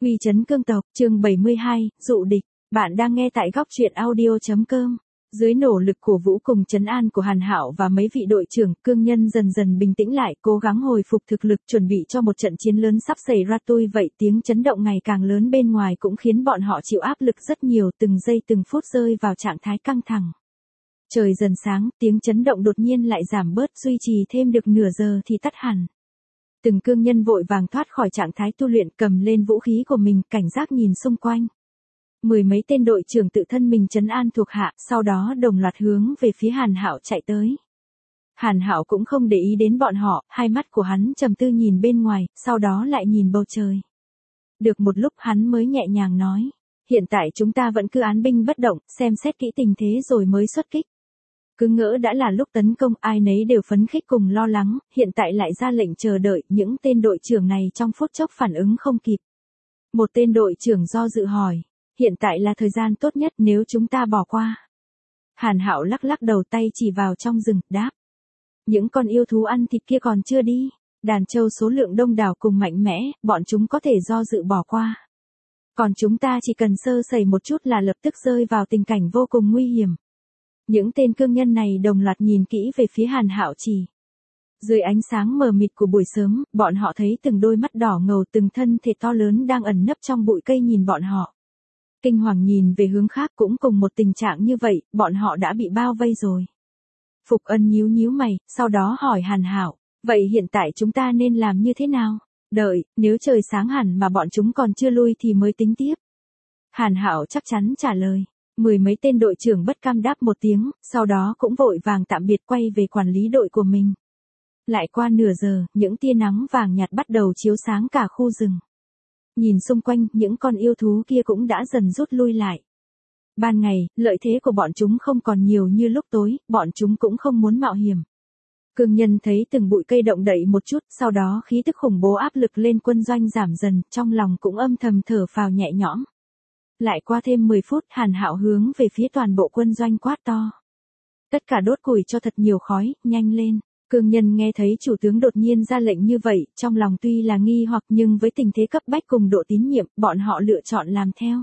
Uy chấn cương tộc, chương 72, dụ địch. Bạn đang nghe tại góc truyện audio.com. Dưới nỗ lực cổ vũ cùng trấn an của Hàn Hạo và mấy vị đội trưởng, cương nhân dần dần bình tĩnh lại, cố gắng hồi phục thực lực, chuẩn bị cho một trận chiến lớn sắp xảy ra. Tuy vậy, tiếng chấn động ngày càng lớn bên ngoài cũng khiến bọn họ chịu áp lực rất nhiều, từng giây từng phút rơi vào trạng thái căng thẳng. Trời dần sáng, tiếng chấn động đột nhiên lại giảm bớt, duy trì thêm được nửa giờ thì tắt hẳn. Từng cương nhân vội vàng thoát khỏi trạng thái tu luyện, cầm lên vũ khí của mình, cảnh giác nhìn xung quanh. Mười mấy tên đội trưởng tự thân mình trấn an thuộc hạ, sau đó đồng loạt hướng về phía Hàn Hạo chạy tới. Hàn Hạo cũng không để ý đến bọn họ, hai mắt của hắn trầm tư nhìn bên ngoài, sau đó lại nhìn bầu trời. Được một lúc hắn mới nhẹ nhàng nói, hiện tại chúng ta vẫn cứ án binh bất động, xem xét kỹ tình thế rồi mới xuất kích. Cứ ngỡ đã là lúc tấn công, ai nấy đều phấn khích cùng lo lắng, hiện tại lại ra lệnh chờ đợi, những tên đội trưởng này trong phút chốc phản ứng không kịp. Một tên đội trưởng do dự hỏi, hiện tại là thời gian tốt nhất nếu chúng ta bỏ qua. Hàn Hạo lắc lắc đầu, tay chỉ vào trong rừng, đáp. Những con yêu thú ăn thịt kia còn chưa đi, đàn trâu số lượng đông đảo cùng mạnh mẽ, bọn chúng có thể do dự bỏ qua. Còn chúng ta chỉ cần sơ sẩy một chút là lập tức rơi vào tình cảnh vô cùng nguy hiểm. Những tên cương nhân này đồng loạt nhìn kỹ về phía Hàn Hạo chỉ. Dưới ánh sáng mờ mịt của buổi sớm, bọn họ thấy từng đôi mắt đỏ ngầu, từng thân thể to lớn đang ẩn nấp trong bụi cây nhìn bọn họ. Kinh hoàng nhìn về hướng khác, cũng cùng một tình trạng như vậy, bọn họ đã bị bao vây rồi. Phục Ân nhíu nhíu mày, sau đó hỏi Hàn Hạo, vậy hiện tại chúng ta nên làm như thế nào? Đợi, nếu trời sáng hẳn mà bọn chúng còn chưa lui thì mới tính tiếp. Hàn Hạo chắc chắn trả lời. Mười mấy tên đội trưởng bất cam đáp một tiếng, sau đó cũng vội vàng tạm biệt quay về quản lý đội của mình. Lại qua nửa giờ, những tia nắng vàng nhạt bắt đầu chiếu sáng cả khu rừng. Nhìn xung quanh, những con yêu thú kia cũng đã dần rút lui lại. Ban ngày, lợi thế của bọn chúng không còn nhiều như lúc tối, bọn chúng cũng không muốn mạo hiểm. Cương nhân thấy từng bụi cây động đậy một chút, sau đó khí tức khủng bố áp lực lên quân doanh giảm dần, trong lòng cũng âm thầm thở phào nhẹ nhõm. Lại qua thêm 10 phút, Hàn Hạo hướng về phía toàn bộ quân doanh quát to. Tất cả đốt củi cho thật nhiều khói, nhanh lên. Cương nhân nghe thấy chủ tướng đột nhiên ra lệnh như vậy, trong lòng tuy là nghi hoặc nhưng với tình thế cấp bách cùng độ tín nhiệm, bọn họ lựa chọn làm theo.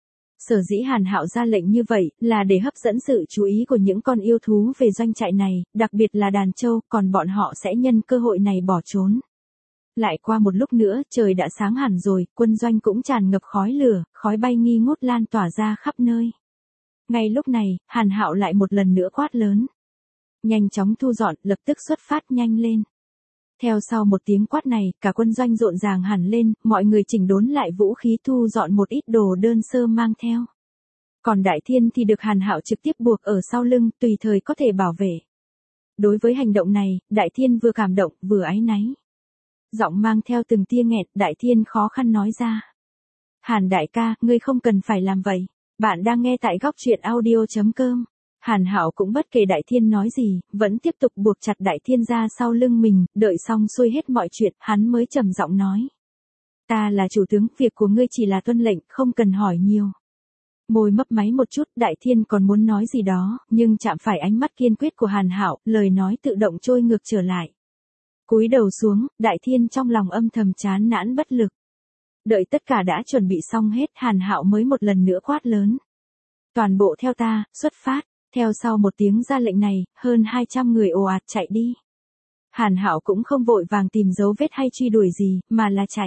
Sở dĩ Hàn Hạo ra lệnh như vậy, là để hấp dẫn sự chú ý của những con yêu thú về doanh trại này, đặc biệt là đàn trâu, còn bọn họ sẽ nhân cơ hội này bỏ trốn. Lại qua một lúc nữa, trời đã sáng hẳn rồi, quân doanh cũng tràn ngập khói lửa, khói bay nghi ngút lan tỏa ra khắp nơi. Ngay lúc này, Hàn Hạo lại một lần nữa quát lớn. Nhanh chóng thu dọn, lập tức xuất phát, nhanh lên. Theo sau một tiếng quát này, cả quân doanh rộn ràng hẳn lên, mọi người chỉnh đốn lại vũ khí, thu dọn một ít đồ đơn sơ mang theo. Còn Đại Thiên thì được Hàn Hạo trực tiếp buộc ở sau lưng, tùy thời có thể bảo vệ. Đối với hành động này, Đại Thiên vừa cảm động, vừa áy náy. Giọng mang theo từng tia nghẹt, Đại Thiên khó khăn nói ra. Hàn đại ca, ngươi không cần phải làm vậy. Bạn đang nghe tại góc truyện audio.com. Hàn Hạo cũng bất kể Đại Thiên nói gì, vẫn tiếp tục buộc chặt Đại Thiên ra sau lưng mình, đợi xong xuôi hết mọi chuyện, hắn mới trầm giọng nói. Ta là chủ tướng, việc của ngươi chỉ là tuân lệnh, không cần hỏi nhiều. Môi mấp máy một chút, Đại Thiên còn muốn nói gì đó, nhưng chạm phải ánh mắt kiên quyết của Hàn Hạo, lời nói tự động trôi ngược trở lại. Cúi đầu xuống, Đại Thiên trong lòng âm thầm chán nản bất lực. Đợi tất cả đã chuẩn bị xong hết, Hàn Hạo mới một lần nữa quát lớn. Toàn bộ theo ta, xuất phát. Theo sau một tiếng ra lệnh này, hơn 200 người ồ ạt chạy đi. Hàn Hạo cũng không vội vàng tìm dấu vết hay truy đuổi gì, mà là chạy.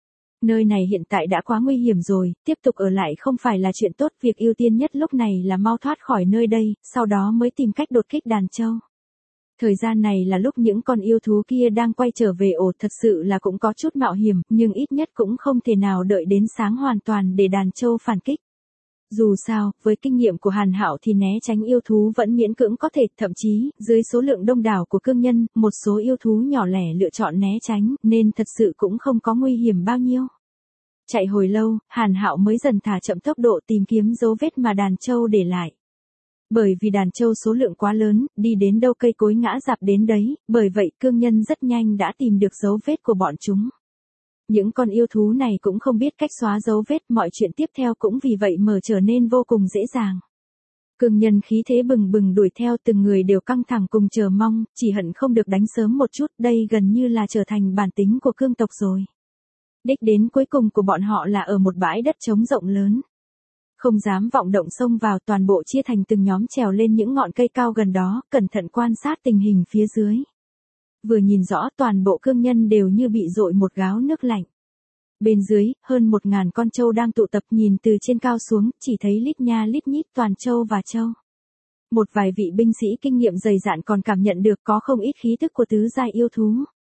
Nơi này hiện tại đã quá nguy hiểm rồi, tiếp tục ở lại không phải là chuyện tốt, việc ưu tiên nhất lúc này là mau thoát khỏi nơi đây, sau đó mới tìm cách đột kích đàn trâu. Thời gian này là lúc những con yêu thú kia đang quay trở về ổ, thật sự là cũng có chút mạo hiểm, nhưng ít nhất cũng không thể nào đợi đến sáng hoàn toàn để đàn trâu phản kích. Dù sao, với kinh nghiệm của Hàn Hạo thì né tránh yêu thú vẫn miễn cưỡng có thể, thậm chí, dưới số lượng đông đảo của cương nhân, một số yêu thú nhỏ lẻ lựa chọn né tránh, nên thật sự cũng không có nguy hiểm bao nhiêu. Chạy hồi lâu, Hàn Hạo mới dần thả chậm tốc độ tìm kiếm dấu vết mà đàn trâu để lại. Bởi vì đàn trâu số lượng quá lớn, đi đến đâu cây cối ngã rạp đến đấy, bởi vậy cương nhân rất nhanh đã tìm được dấu vết của bọn chúng. Những con yêu thú này cũng không biết cách xóa dấu vết, mọi chuyện tiếp theo cũng vì vậy mà trở nên vô cùng dễ dàng. Cương nhân khí thế bừng bừng đuổi theo, từng người đều căng thẳng cùng chờ mong, chỉ hận không được đánh sớm một chút, đây gần như là trở thành bản tính của cương tộc rồi. Đích đến cuối cùng của bọn họ là ở một bãi đất trống rộng lớn. Không dám vọng động xông vào, toàn bộ chia thành từng nhóm trèo lên những ngọn cây cao gần đó, cẩn thận quan sát tình hình phía dưới. Vừa nhìn rõ toàn bộ cương nhân đều như bị dội một gáo nước lạnh. Bên dưới, hơn 1000 con trâu đang tụ tập, nhìn từ trên cao xuống, chỉ thấy lít nha lít nhít toàn trâu và trâu. Một vài vị binh sĩ kinh nghiệm dày dạn còn cảm nhận được có không ít khí tức của tứ giai yêu thú.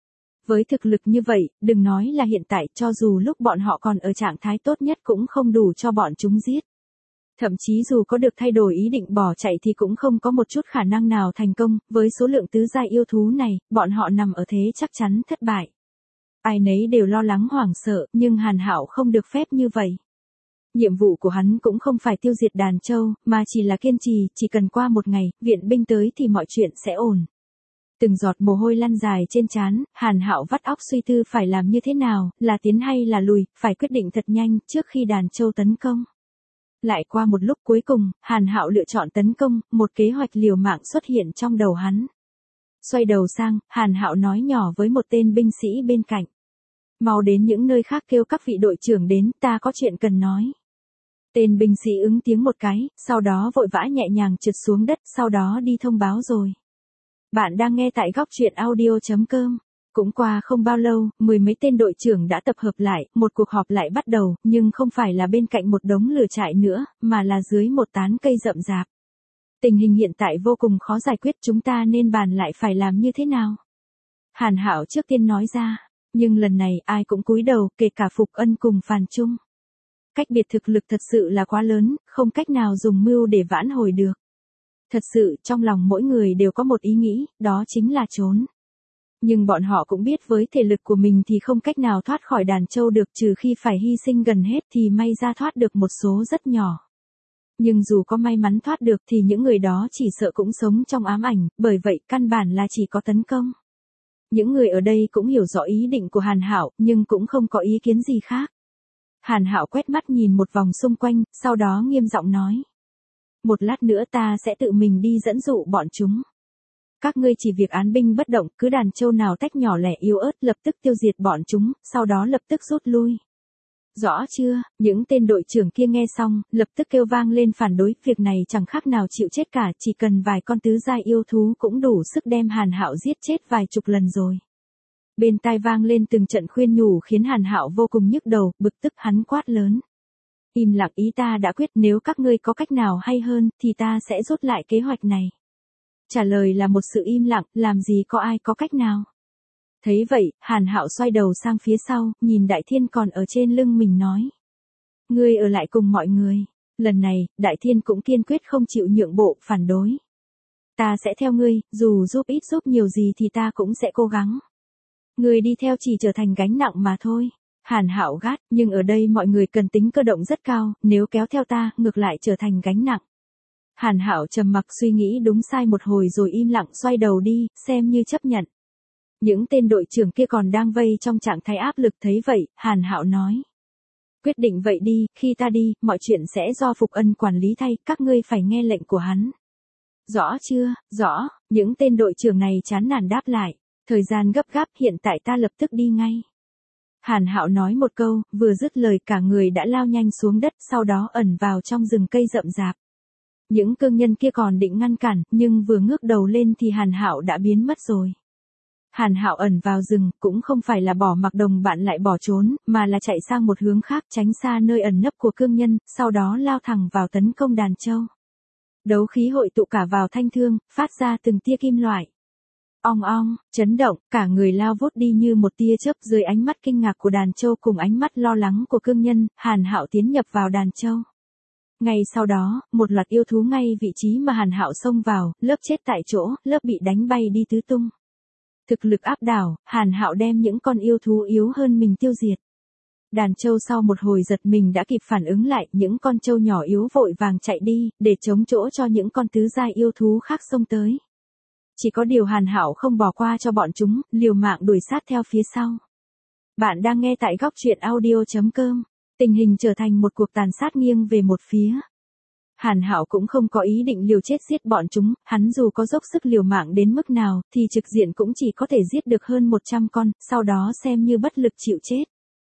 Với thực lực như vậy, đừng nói là hiện tại, cho dù lúc bọn họ còn ở trạng thái tốt nhất cũng không đủ cho bọn chúng giết. Thậm chí dù có được thay đổi ý định bỏ chạy thì cũng không có một chút khả năng nào thành công, với số lượng tứ giai yêu thú này, bọn họ nằm ở thế chắc chắn thất bại. Ai nấy đều lo lắng hoảng sợ, nhưng Hàn Hạo không được phép như vậy. Nhiệm vụ của hắn cũng không phải tiêu diệt đàn trâu, mà chỉ là kiên trì, chỉ cần qua một ngày, viện binh tới thì mọi chuyện sẽ ổn. Từng giọt mồ hôi lăn dài trên trán, Hàn Hạo vắt óc suy tư phải làm như thế nào, là tiến hay là lùi, phải quyết định thật nhanh trước khi đàn trâu tấn công. Lại qua một lúc cuối cùng, Hàn Hạo lựa chọn tấn công, một kế hoạch liều mạng xuất hiện trong đầu hắn. Xoay đầu sang, Hàn Hạo nói nhỏ với một tên binh sĩ bên cạnh. Mau đến những nơi khác kêu các vị đội trưởng đến, ta có chuyện cần nói. Tên binh sĩ ứng tiếng một cái, sau đó vội vã nhẹ nhàng trượt xuống đất, sau đó đi thông báo rồi. Bạn đang nghe tại góc truyện audio.com. Cũng qua không bao lâu, 10 mấy tên đội trưởng đã tập hợp lại, một cuộc họp lại bắt đầu, nhưng không phải là bên cạnh một đống lửa trại nữa, mà là dưới một tán cây rậm rạp. Tình hình hiện tại vô cùng khó giải quyết, chúng ta nên bàn lại phải làm như thế nào? Hàn Hạo trước tiên nói ra, nhưng lần này ai cũng cúi đầu, kể cả Phục Ân cùng Phàn Trung. Cách biệt thực lực thật sự là quá lớn, không cách nào dùng mưu để vãn hồi được. Thật sự, trong lòng mỗi người đều có một ý nghĩ, đó chính là trốn. Nhưng bọn họ cũng biết với thể lực của mình thì không cách nào thoát khỏi đàn trâu được, trừ khi phải hy sinh gần hết thì may ra thoát được một số rất nhỏ. Nhưng dù có may mắn thoát được thì những người đó chỉ sợ cũng sống trong ám ảnh, bởi vậy căn bản là chỉ có tấn công. Những người ở đây cũng hiểu rõ ý định của Hàn Hạo, nhưng cũng không có ý kiến gì khác. Hàn Hạo quét mắt nhìn một vòng xung quanh, sau đó nghiêm giọng nói. Một lát nữa ta sẽ tự mình đi dẫn dụ bọn chúng. Các ngươi chỉ việc án binh bất động, cứ đàn trâu nào tách nhỏ lẻ yếu ớt lập tức tiêu diệt bọn chúng, sau đó lập tức rút lui. Rõ chưa? Những tên đội trưởng kia nghe xong, lập tức kêu vang lên phản đối, việc này chẳng khác nào chịu chết cả, chỉ cần vài con tứ giai yêu thú cũng đủ sức đem Hàn Hạo giết chết vài chục lần rồi. Bên tai vang lên từng trận khuyên nhủ khiến Hàn Hạo vô cùng nhức đầu, bực tức hắn quát lớn. Im lặng, ý ta đã quyết, nếu các ngươi có cách nào hay hơn, thì ta sẽ rút lại kế hoạch này. Trả lời là một sự im lặng, làm gì có ai có cách nào. Thấy vậy, Hàn Hạo xoay đầu sang phía sau, nhìn Đại Thiên còn ở trên lưng mình nói. Ngươi ở lại cùng mọi người. Lần này, Đại Thiên cũng kiên quyết không chịu nhượng bộ, phản đối. Ta sẽ theo ngươi, dù giúp ít giúp nhiều gì thì ta cũng sẽ cố gắng. Ngươi đi theo chỉ trở thành gánh nặng mà thôi. Hàn Hạo gắt, nhưng ở đây mọi người cần tính cơ động rất cao, nếu kéo theo ta, ngược lại trở thành gánh nặng. Hàn Hạo trầm mặc suy nghĩ đúng sai một hồi rồi im lặng xoay đầu đi, xem như chấp nhận. Những tên đội trưởng kia còn đang vây trong trạng thái áp lực, thấy vậy, Hàn Hạo nói. Quyết định vậy đi, khi ta đi, mọi chuyện sẽ do Phục Ân quản lý thay, các ngươi phải nghe lệnh của hắn. Rõ chưa? Rõ, những tên đội trưởng này chán nản đáp lại. Thời gian gấp gáp, hiện tại ta lập tức đi ngay. Hàn Hạo nói một câu, vừa dứt lời cả người đã lao nhanh xuống đất, sau đó ẩn vào trong rừng cây rậm rạp. Những cương nhân kia còn định ngăn cản, nhưng vừa ngước đầu lên thì Hàn Hạo đã biến mất rồi. Hàn Hạo ẩn vào rừng, cũng không phải là bỏ mặc đồng bạn lại bỏ trốn, mà là chạy sang một hướng khác tránh xa nơi ẩn nấp của cương nhân, sau đó lao thẳng vào tấn công đàn trâu. Đấu khí hội tụ cả vào thanh thương, phát ra từng tia kim loại. Ong ong, chấn động, cả người lao vút đi như một tia chớp, dưới ánh mắt kinh ngạc của đàn trâu cùng ánh mắt lo lắng của cương nhân, Hàn Hạo tiến nhập vào đàn trâu. Ngay sau đó, một loạt yêu thú ngay vị trí mà Hàn Hạo xông vào, lớp chết tại chỗ, lớp bị đánh bay đi tứ tung. Thực lực áp đảo, Hàn Hạo đem những con yêu thú yếu hơn mình tiêu diệt. Đàn trâu sau một hồi giật mình đã kịp phản ứng lại, những con trâu nhỏ yếu vội vàng chạy đi, để chống chỗ cho những con tứ giai yêu thú khác xông tới. Chỉ có điều Hàn Hạo không bỏ qua cho bọn chúng, liều mạng đuổi sát theo phía sau. Bạn đang nghe tại góc truyện audio.com. Tình hình trở thành một cuộc tàn sát nghiêng về một phía. Hàn Hạo cũng không có ý định liều chết giết bọn chúng, hắn dù có dốc sức liều mạng đến mức nào, thì trực diện cũng chỉ có thể giết được hơn 100 con, sau đó xem như bất lực chịu chết.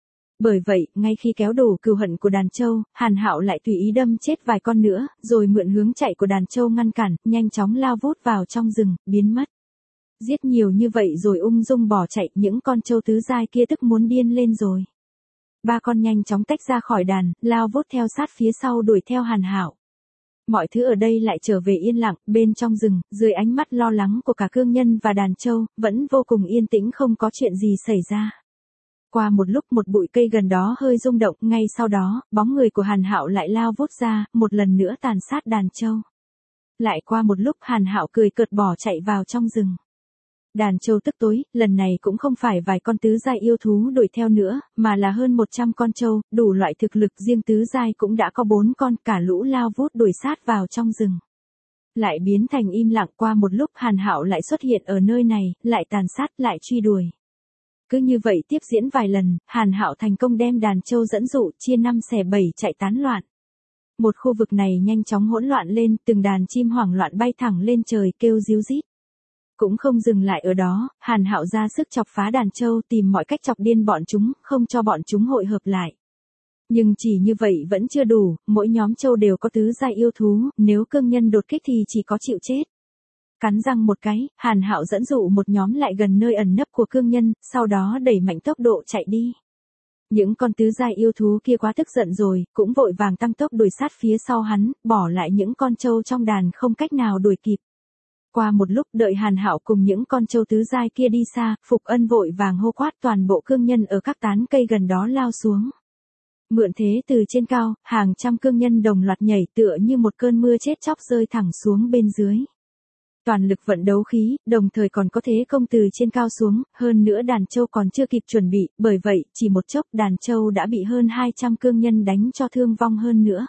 Bởi vậy, ngay khi kéo đủ cừu hận của đàn trâu, Hàn Hạo lại tùy ý đâm chết vài con nữa, rồi mượn hướng chạy của đàn trâu ngăn cản, nhanh chóng lao vút vào trong rừng, biến mất. Giết nhiều như vậy rồi ung dung bỏ chạy, những con trâu tứ giai kia tức muốn điên lên rồi. Ba con nhanh chóng tách ra khỏi đàn, lao vút theo sát phía sau đuổi theo Hàn Hạo. Mọi thứ ở đây lại trở về yên lặng, bên trong rừng, dưới ánh mắt lo lắng của cả cương nhân và đàn trâu, vẫn vô cùng yên tĩnh, không có chuyện gì xảy ra. Qua một lúc, một bụi cây gần đó hơi rung động, ngay sau đó, bóng người của Hàn Hạo lại lao vút ra, một lần nữa tàn sát đàn trâu. Lại qua một lúc, Hàn Hạo cười cợt bỏ chạy vào trong rừng. Đàn trâu tức tối, lần này cũng không phải vài con tứ giai yêu thú đuổi theo nữa, mà là hơn 100 con trâu, đủ loại thực lực, riêng tứ giai cũng đã có 4 con, cả lũ lao vút đuổi sát vào trong rừng. Lại biến thành im lặng. Qua một lúc, Hàn Hạo lại xuất hiện ở nơi này, lại tàn sát, lại truy đuổi. Cứ như vậy tiếp diễn vài lần, Hàn Hạo thành công đem đàn trâu dẫn dụ, chia 5 xẻ 7 chạy tán loạn. Một khu vực này nhanh chóng hỗn loạn lên, từng đàn chim hoảng loạn bay thẳng lên trời kêu ríu rít. Cũng không dừng lại ở đó, Hàn Hạo ra sức chọc phá đàn trâu, tìm mọi cách chọc điên bọn chúng, không cho bọn chúng hội hợp lại. Nhưng chỉ như vậy vẫn chưa đủ, mỗi nhóm trâu đều có tứ giai yêu thú, nếu cương nhân đột kích thì chỉ có chịu chết. Cắn răng một cái, Hàn Hạo dẫn dụ một nhóm lại gần nơi ẩn nấp của cương nhân, sau đó đẩy mạnh tốc độ chạy đi. Những con tứ giai yêu thú kia quá tức giận rồi, cũng vội vàng tăng tốc đuổi sát phía sau hắn, bỏ lại những con trâu trong đàn không cách nào đuổi kịp. Qua một lúc, đợi Hàn Hạo cùng những con trâu tứ giai kia đi xa, Phục Ân vội vàng hô quát, toàn bộ cương nhân ở các tán cây gần đó lao xuống. Mượn thế từ trên cao, hàng trăm cương nhân đồng loạt nhảy, tựa như một cơn mưa chết chóc rơi thẳng xuống bên dưới. Toàn lực vận đấu khí, đồng thời còn có thế công từ trên cao xuống, hơn nữa đàn trâu còn chưa kịp chuẩn bị, bởi vậy, chỉ một chốc đàn trâu đã bị hơn 200 cương nhân đánh cho thương vong hơn nữa.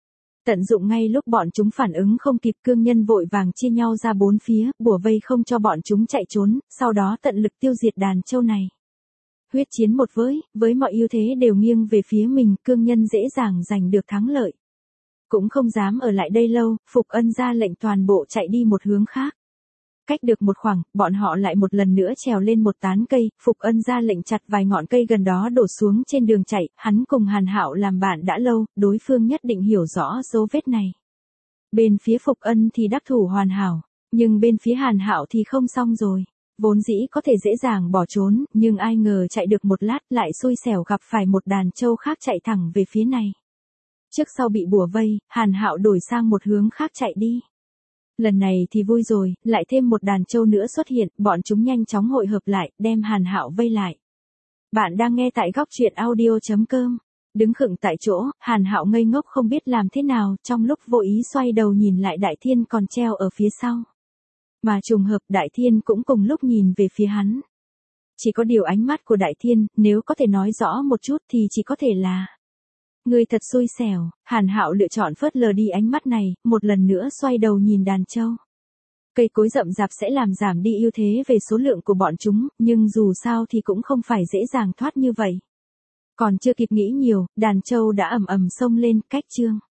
Tận dụng ngay lúc bọn chúng phản ứng không kịp, cương nhân vội vàng chia nhau ra 4 phía, bủa vây không cho bọn chúng chạy trốn, sau đó tận lực tiêu diệt đàn trâu này. Huyết chiến một với mọi ưu thế đều nghiêng về phía mình, cương nhân dễ dàng giành được thắng lợi. Cũng không dám ở lại đây lâu, Phục Ân ra lệnh toàn bộ chạy đi một hướng khác. Cách được một khoảng, bọn họ lại một lần nữa trèo lên một tán cây, Phục Ân ra lệnh chặt vài ngọn cây gần đó đổ xuống trên đường chạy, hắn cùng Hàn Hạo làm bạn đã lâu, đối phương nhất định hiểu rõ dấu vết này. Bên phía Phục Ân thì đắc thủ hoàn hảo, nhưng bên phía Hàn Hạo thì không xong rồi. Vốn dĩ có thể dễ dàng bỏ trốn, nhưng ai ngờ chạy được một lát lại xui xẻo gặp phải một đàn trâu khác chạy thẳng về phía này. Trước sau bị bủa vây, Hàn Hạo đổi sang một hướng khác chạy đi. Lần này thì vui rồi, lại thêm một đàn trâu nữa xuất hiện, bọn chúng nhanh chóng hội hợp lại, đem Hàn Hạo vây lại. Bạn đang nghe tại góc truyện audio.com. Đứng khựng tại chỗ, Hàn Hạo ngây ngốc không biết làm thế nào, trong lúc vô ý xoay đầu nhìn lại Đại Thiên còn treo ở phía sau. Mà trùng hợp Đại Thiên cũng cùng lúc nhìn về phía hắn. Chỉ có điều ánh mắt của Đại Thiên, nếu có thể nói rõ một chút thì chỉ có thể là: người thật xui xẻo. Hàn Hạo lựa chọn phớt lờ đi ánh mắt này, một lần nữa xoay đầu nhìn đàn trâu. Cây cối rậm rạp sẽ làm giảm đi ưu thế về số lượng của bọn chúng, nhưng dù sao thì cũng không phải dễ dàng thoát như vậy. Còn chưa kịp nghĩ nhiều, đàn trâu đã ầm ầm xông lên, cách chương.